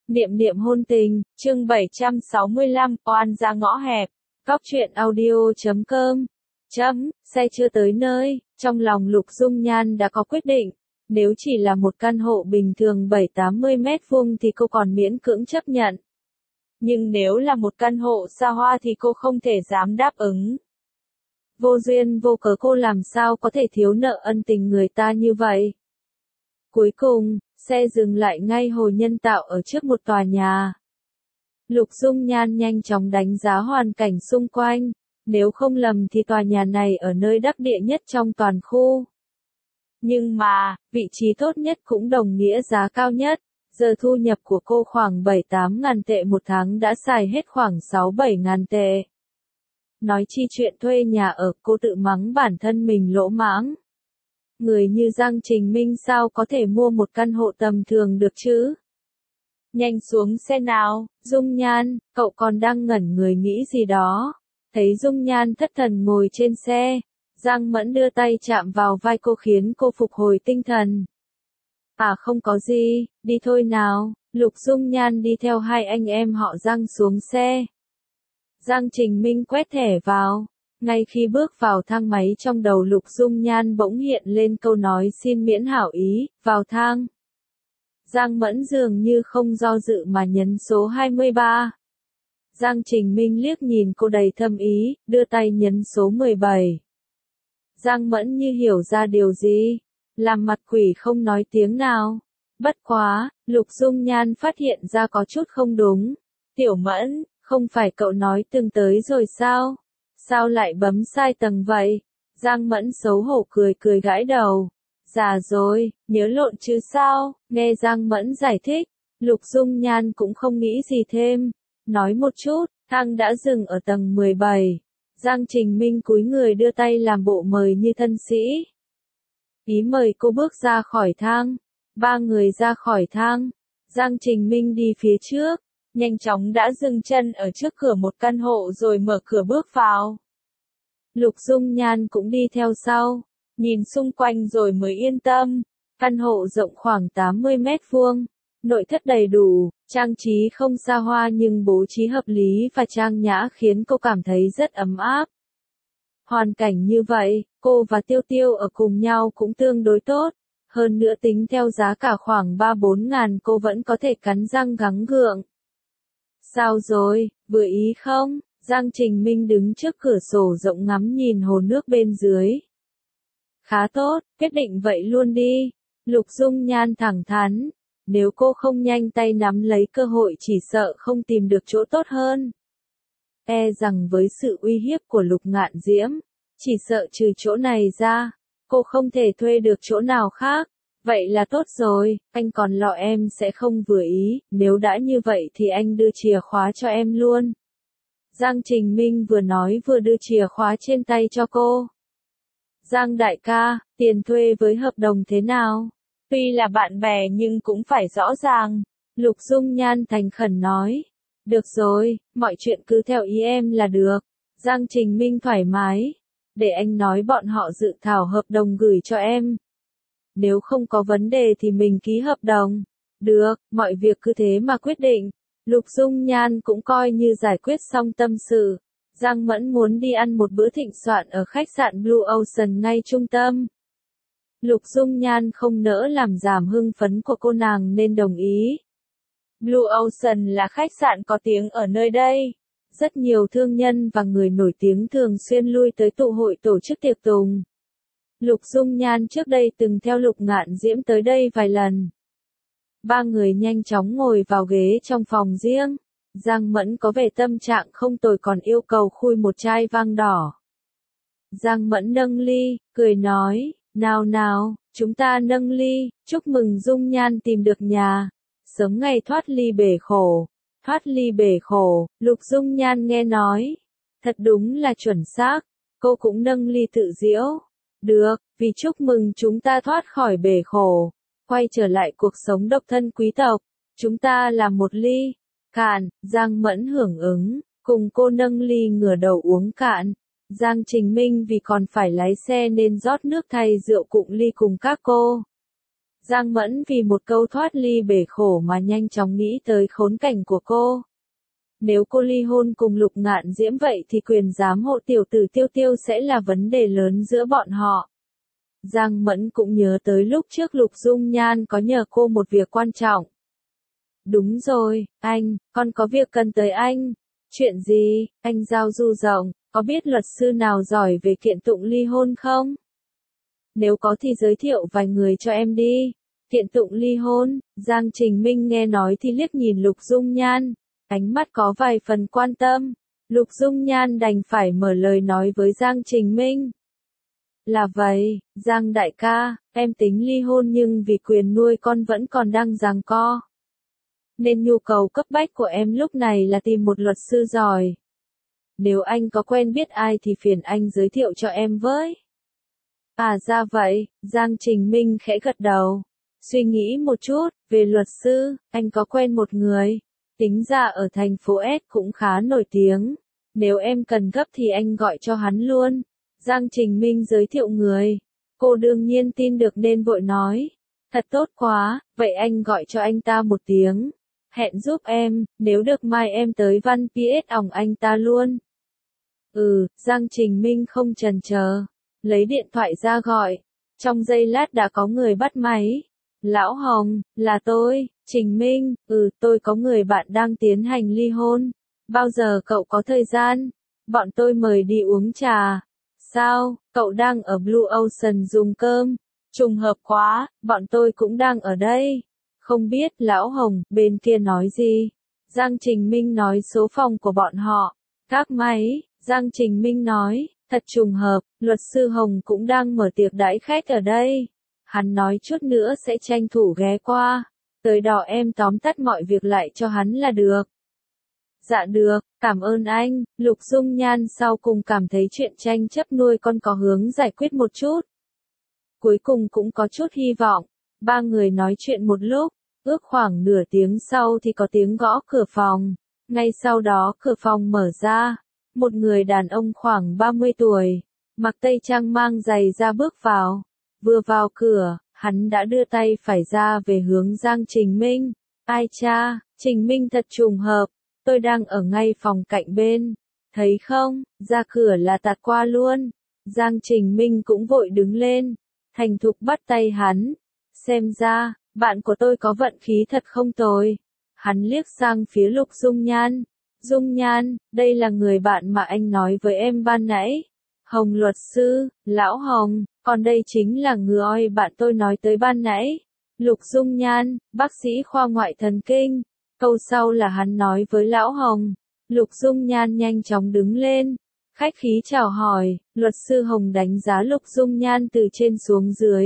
Niệm niệm hôn tình, chương 765, oan ra ngõ hẹp. Cóc truyện audio.com. Xe chưa tới nơi, trong lòng Lục Dung Nhan đã có quyết định. Nếu chỉ là một căn hộ bình thường 7-80 mét vuông thì cô còn miễn cưỡng chấp nhận. Nhưng nếu là một căn hộ xa hoa thì cô không thể dám đáp ứng. Vô duyên vô cớ cô làm sao có thể thiếu nợ ân tình người ta như vậy. Cuối cùng, xe dừng lại ngay hồ nhân tạo ở trước một tòa nhà. Lục Dung Nhan nhanh chóng đánh giá hoàn cảnh xung quanh, nếu không lầm thì tòa nhà này ở nơi đắc địa nhất trong toàn khu. Nhưng mà, vị trí tốt nhất cũng đồng nghĩa giá cao nhất, giờ thu nhập của cô khoảng 7-8 ngàn tệ một tháng đã xài hết khoảng 6-7 ngàn tệ. Nói chi chuyện thuê nhà ở, cô tự mắng bản thân mình lỗ mãng. Người như Giang Trình Minh sao có thể mua một căn hộ tầm thường được chứ? Nhanh xuống xe nào, Dung Nhan, cậu còn đang ngẩn người nghĩ gì đó. Thấy Dung Nhan thất thần ngồi trên xe, Giang Mẫn đưa tay chạm vào vai cô khiến cô phục hồi tinh thần. À không có gì, đi thôi nào. Lục Dung Nhan đi theo hai anh em họ Giang xuống xe. Giang Trình Minh quét thẻ vào. Ngay khi bước vào thang máy trong đầu Lục Dung Nhan bỗng hiện lên câu nói xin miễn hảo ý, vào thang. Giang Mẫn dường như không do dự mà nhấn số 23. Giang Trình Minh liếc nhìn cô đầy thâm ý, đưa tay nhấn số 17. Giang Mẫn như hiểu ra điều gì, làm mặt quỷ không nói tiếng nào. Bất quá, Lục Dung Nhan phát hiện ra có chút không đúng. Tiểu Mẫn, không phải cậu nói từng tới rồi sao? Sao lại bấm sai tầng vậy? Giang Mẫn xấu hổ cười gãi đầu. Già rồi, nhớ lộn chứ sao? Nghe Giang Mẫn giải thích, Lục Dung Nhan cũng không nghĩ gì thêm. Nói một chút, thang đã dừng ở tầng 17. Giang Trình Minh cúi người đưa tay làm bộ mời như thân sĩ. Ý mời cô bước ra khỏi thang. Ba người ra khỏi thang. Giang Trình Minh đi phía trước. Nhanh chóng đã dừng chân ở trước cửa một căn hộ rồi mở cửa bước vào. Lục Dung Nhan cũng đi theo sau, nhìn xung quanh rồi mới yên tâm. Căn hộ rộng khoảng 80 mét vuông, nội thất đầy đủ, trang trí không xa hoa nhưng bố trí hợp lý và trang nhã khiến cô cảm thấy rất ấm áp. Hoàn cảnh như vậy, cô và Tiêu Tiêu ở cùng nhau cũng tương đối tốt. Hơn nữa tính theo giá cả khoảng 3-4 ngàn cô vẫn có thể cắn răng gắng gượng. Sao rồi, vừa ý không? Giang Trình Minh đứng trước cửa sổ rộng ngắm nhìn hồ nước bên dưới. Khá tốt, quyết định vậy luôn đi. Lục Dung Nhan thẳng thắn. Nếu cô không nhanh tay nắm lấy cơ hội chỉ sợ không tìm được chỗ tốt hơn. E rằng với sự uy hiếp của Lục Ngạn Diễm, chỉ sợ trừ chỗ này ra, cô không thể thuê được chỗ nào khác. Vậy là tốt rồi, anh còn lo em sẽ không vừa ý, nếu đã như vậy thì anh đưa chìa khóa cho em luôn. Giang Trình Minh vừa nói vừa đưa chìa khóa trên tay cho cô. Giang đại ca, tiền thuê với hợp đồng thế nào? Tuy là bạn bè nhưng cũng phải rõ ràng. Lục Dung Nhan thành khẩn nói. Được rồi, mọi chuyện cứ theo ý em là được. Giang Trình Minh thoải mái. Để anh nói bọn họ dự thảo hợp đồng gửi cho em. Nếu không có vấn đề thì mình ký hợp đồng. Được, mọi việc cứ thế mà quyết định. Lục Dung Nhan cũng coi như giải quyết xong tâm sự. Giang Mẫn muốn đi ăn một bữa thịnh soạn ở khách sạn Blue Ocean ngay trung tâm. Lục Dung Nhan không nỡ làm giảm hưng phấn của cô nàng nên đồng ý. Blue Ocean là khách sạn có tiếng ở nơi đây. Rất nhiều thương nhân và người nổi tiếng thường xuyên lui tới tụ hội tổ chức tiệc tùng. Lục Dung Nhan trước đây từng theo Lục Ngạn Diễm tới đây vài lần. Ba người nhanh chóng ngồi vào ghế trong phòng riêng. Giang Mẫn có vẻ tâm trạng không tồi còn yêu cầu khui một chai vang đỏ. Giang Mẫn nâng ly, cười nói, nào nào, chúng ta nâng ly, chúc mừng Dung Nhan tìm được nhà. Sớm ngày thoát ly bể khổ. Thoát ly bể khổ, Lục Dung Nhan nghe nói. Thật đúng là chuẩn xác, cô cũng nâng ly tự giễu. Được, vì chúc mừng chúng ta thoát khỏi bể khổ. Quay trở lại cuộc sống độc thân quý tộc. Chúng ta làm một ly. Cạn, Giang Mẫn hưởng ứng, cùng cô nâng ly ngửa đầu uống cạn. Giang Trình Minh vì còn phải lái xe nên rót nước thay rượu cụng ly cùng các cô. Giang Mẫn vì một câu thoát ly bể khổ mà nhanh chóng nghĩ tới khốn cảnh của cô. Nếu cô ly hôn cùng Lục Ngạn Diễm vậy thì quyền giám hộ tiểu tử Tiêu Tiêu sẽ là vấn đề lớn giữa bọn họ. Giang Mẫn cũng nhớ tới lúc trước Lục Dung Nhan có nhờ cô một việc quan trọng. Đúng rồi, anh, con có việc cần tới anh. Chuyện gì? Anh giao du rộng, có biết luật sư nào giỏi về kiện tụng ly hôn không? Nếu có thì giới thiệu vài người cho em đi. Kiện tụng ly hôn, Giang Trình Minh nghe nói thì liếc nhìn Lục Dung Nhan, ánh mắt có vài phần quan tâm. Lục Dung Nhan đành phải mở lời nói với Giang Trình Minh. Là vậy, Giang đại ca, em tính ly hôn nhưng vì quyền nuôi con vẫn còn đang giằng co. Nên nhu cầu cấp bách của em lúc này là tìm một luật sư giỏi. Nếu anh có quen biết ai thì phiền anh giới thiệu cho em với. À ra vậy, Giang Trình Minh khẽ gật đầu. Suy nghĩ một chút, về luật sư, anh có quen một người. Tính ra ở thành phố S cũng khá nổi tiếng. Nếu em cần gấp thì anh gọi cho hắn luôn. Giang Trình Minh giới thiệu người. Cô đương nhiên tin được nên vội nói. Thật tốt quá, vậy anh gọi cho anh ta một tiếng. Hẹn giúp em, nếu được mai em tới Văn PS ỏng anh ta luôn. Giang Trình Minh không chần chờ. Lấy điện thoại ra gọi. Trong giây lát đã có người bắt máy. Lão Hồng, là tôi, Trình Minh, tôi có người bạn đang tiến hành ly hôn. Bao giờ cậu có thời gian? Bọn tôi mời đi uống trà. Sao, cậu đang ở Blue Ocean dùng cơm? Trùng hợp quá, bọn tôi cũng đang ở đây. Không biết Lão Hồng, bên kia nói gì? Giang Trình Minh nói số phòng của bọn họ. Các máy, Giang Trình Minh nói, thật trùng hợp, luật sư Hồng cũng đang mở tiệc đãi khách ở đây. Hắn nói chút nữa sẽ tranh thủ ghé qua. Tới đó em tóm tắt mọi việc lại cho hắn là được. Dạ được, cảm ơn anh. Lục Dung Nhan sau cùng cảm thấy chuyện tranh chấp nuôi con có hướng giải quyết một chút. Cuối cùng cũng có chút hy vọng. Ba người nói chuyện một lúc, ước khoảng nửa tiếng sau thì có tiếng gõ cửa phòng. Ngay sau đó cửa phòng mở ra. Một người đàn ông khoảng 30 tuổi, mặc tây trang mang giày ra bước vào. Vừa vào cửa, hắn đã đưa tay phải ra về hướng Giang Trình Minh. Ai cha, Trình Minh thật trùng hợp, tôi đang ở ngay phòng cạnh bên. Thấy không, ra cửa là tạt qua luôn. Giang Trình Minh cũng vội đứng lên, thành thục bắt tay hắn. Xem ra, bạn của tôi có vận khí thật không tồi. Hắn liếc sang phía Lục Dung Nhan. Dung Nhan, đây là người bạn mà anh nói với em ban nãy. Hồng luật sư, Lão Hồng, còn đây chính là người bạn tôi nói tới ban nãy. Lục Dung Nhan, bác sĩ khoa ngoại thần kinh. Câu sau là hắn nói với Lão Hồng. Lục Dung Nhan nhanh chóng đứng lên. Khách khí chào hỏi, luật sư Hồng đánh giá Lục Dung Nhan từ trên xuống dưới.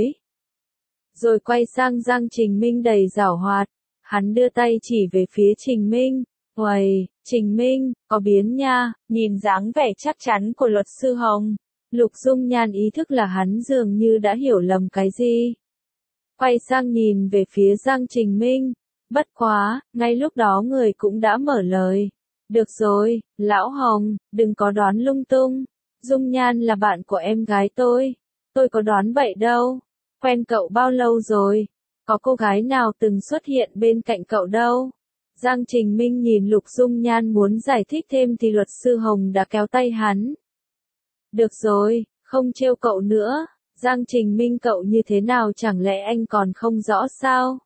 Rồi quay sang Giang Trình Minh đầy giảo hoạt. Hắn đưa tay chỉ về phía Trình Minh. Uầy, Trình Minh, có biến nha, nhìn dáng vẻ chắc chắn của luật sư Hồng. Lục Dung Nhan ý thức là hắn dường như đã hiểu lầm cái gì. Quay sang nhìn về phía Giang Trình Minh. Bất quá, ngay lúc đó người cũng đã mở lời. Được rồi, Lão Hồng, đừng có đoán lung tung. Dung Nhan là bạn của em gái tôi. Tôi có đoán vậy đâu. Quen cậu bao lâu rồi? Có cô gái nào từng xuất hiện bên cạnh cậu đâu? Giang Trình Minh nhìn Lục Dung Nhan muốn giải thích thêm thì luật sư Hồng đã kéo tay hắn. Được rồi, không trêu cậu nữa. Giang Trình Minh cậu như thế nào chẳng lẽ anh còn không rõ sao?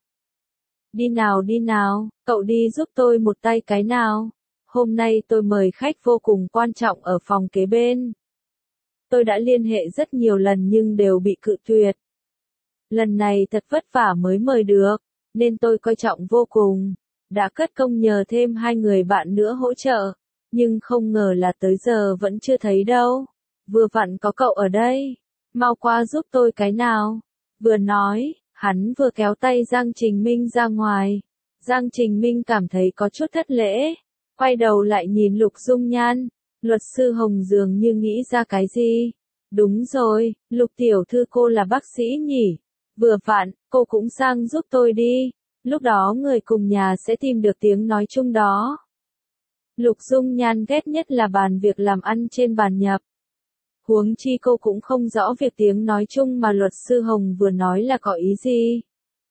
Đi nào, cậu đi giúp tôi một tay cái nào. Hôm nay tôi mời khách vô cùng quan trọng ở phòng kế bên. Tôi đã liên hệ rất nhiều lần nhưng đều bị cự tuyệt. Lần này thật vất vả mới mời được, nên tôi coi trọng vô cùng. Đã cất công nhờ thêm 2 người bạn nữa hỗ trợ, nhưng không ngờ là tới giờ vẫn chưa thấy đâu. Vừa vặn có cậu ở đây, mau qua giúp tôi cái nào. Vừa nói, hắn vừa kéo tay Giang Trình Minh ra ngoài. Giang Trình Minh cảm thấy có chút thất lễ, quay đầu lại nhìn Lục Dung Nhan. Luật sư Hồng dường như nghĩ ra cái gì. Đúng rồi, Lục tiểu thư cô là bác sĩ nhỉ? Vừa vặn, cô cũng sang giúp tôi đi. Lúc đó người cùng nhà sẽ tìm được tiếng nói chung đó. Lục Dung Nhan ghét nhất là bàn việc làm ăn trên bàn nhập. Huống chi cô cũng không rõ việc tiếng nói chung mà luật sư Hồng vừa nói là có ý gì.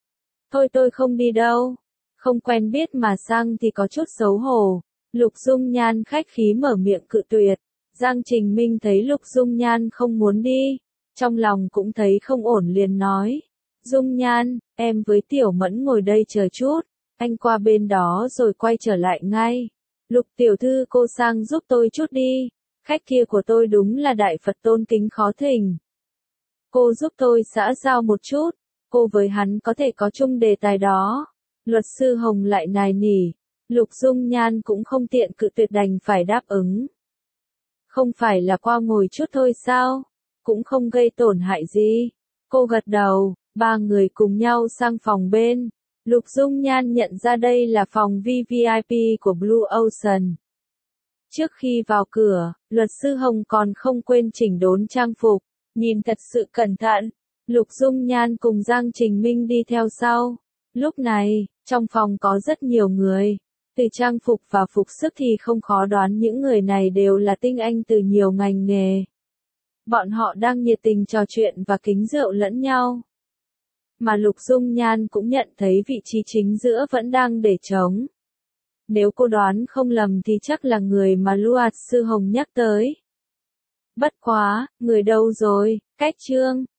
Thôi tôi không đi đâu. Không quen biết mà sang thì có chút xấu hổ. Lục Dung Nhan khách khí mở miệng cự tuyệt. Giang Trình Minh thấy Lục Dung Nhan không muốn đi, trong lòng cũng thấy không ổn liền nói. Dung Nhan, em với Tiểu Mẫn ngồi đây chờ chút, anh qua bên đó rồi quay trở lại ngay. Lục tiểu thư cô sang giúp tôi chút đi, khách kia của tôi đúng là đại Phật tôn kính khó thỉnh. Cô giúp tôi xã giao một chút, cô với hắn có thể có chung đề tài đó. Luật sư Hồng lại nài nỉ, Lục Dung Nhan cũng không tiện cự tuyệt đành phải đáp ứng. Không phải là qua ngồi chút thôi sao, cũng không gây tổn hại gì. Cô gật đầu, ba người cùng nhau sang phòng bên. Lục Dung Nhan nhận ra đây là phòng VVIP của Blue Ocean. Trước khi vào cửa, luật sư Hồng còn không quên chỉnh đốn trang phục, nhìn thật sự cẩn thận. Lục Dung Nhan cùng Giang Trình Minh đi theo sau. Lúc này, trong phòng có rất nhiều người. Từ trang phục và phục sức thì không khó đoán những người này đều là tinh anh từ nhiều ngành nghề. Bọn họ đang nhiệt tình trò chuyện và kính rượu lẫn nhau. Mà Lục Dung Nhan cũng nhận thấy vị trí chính giữa vẫn đang để trống. Nếu cô đoán không lầm thì chắc là người mà Luật sư Hồng nhắc tới. Bất quá, người đâu rồi, Cách Trương.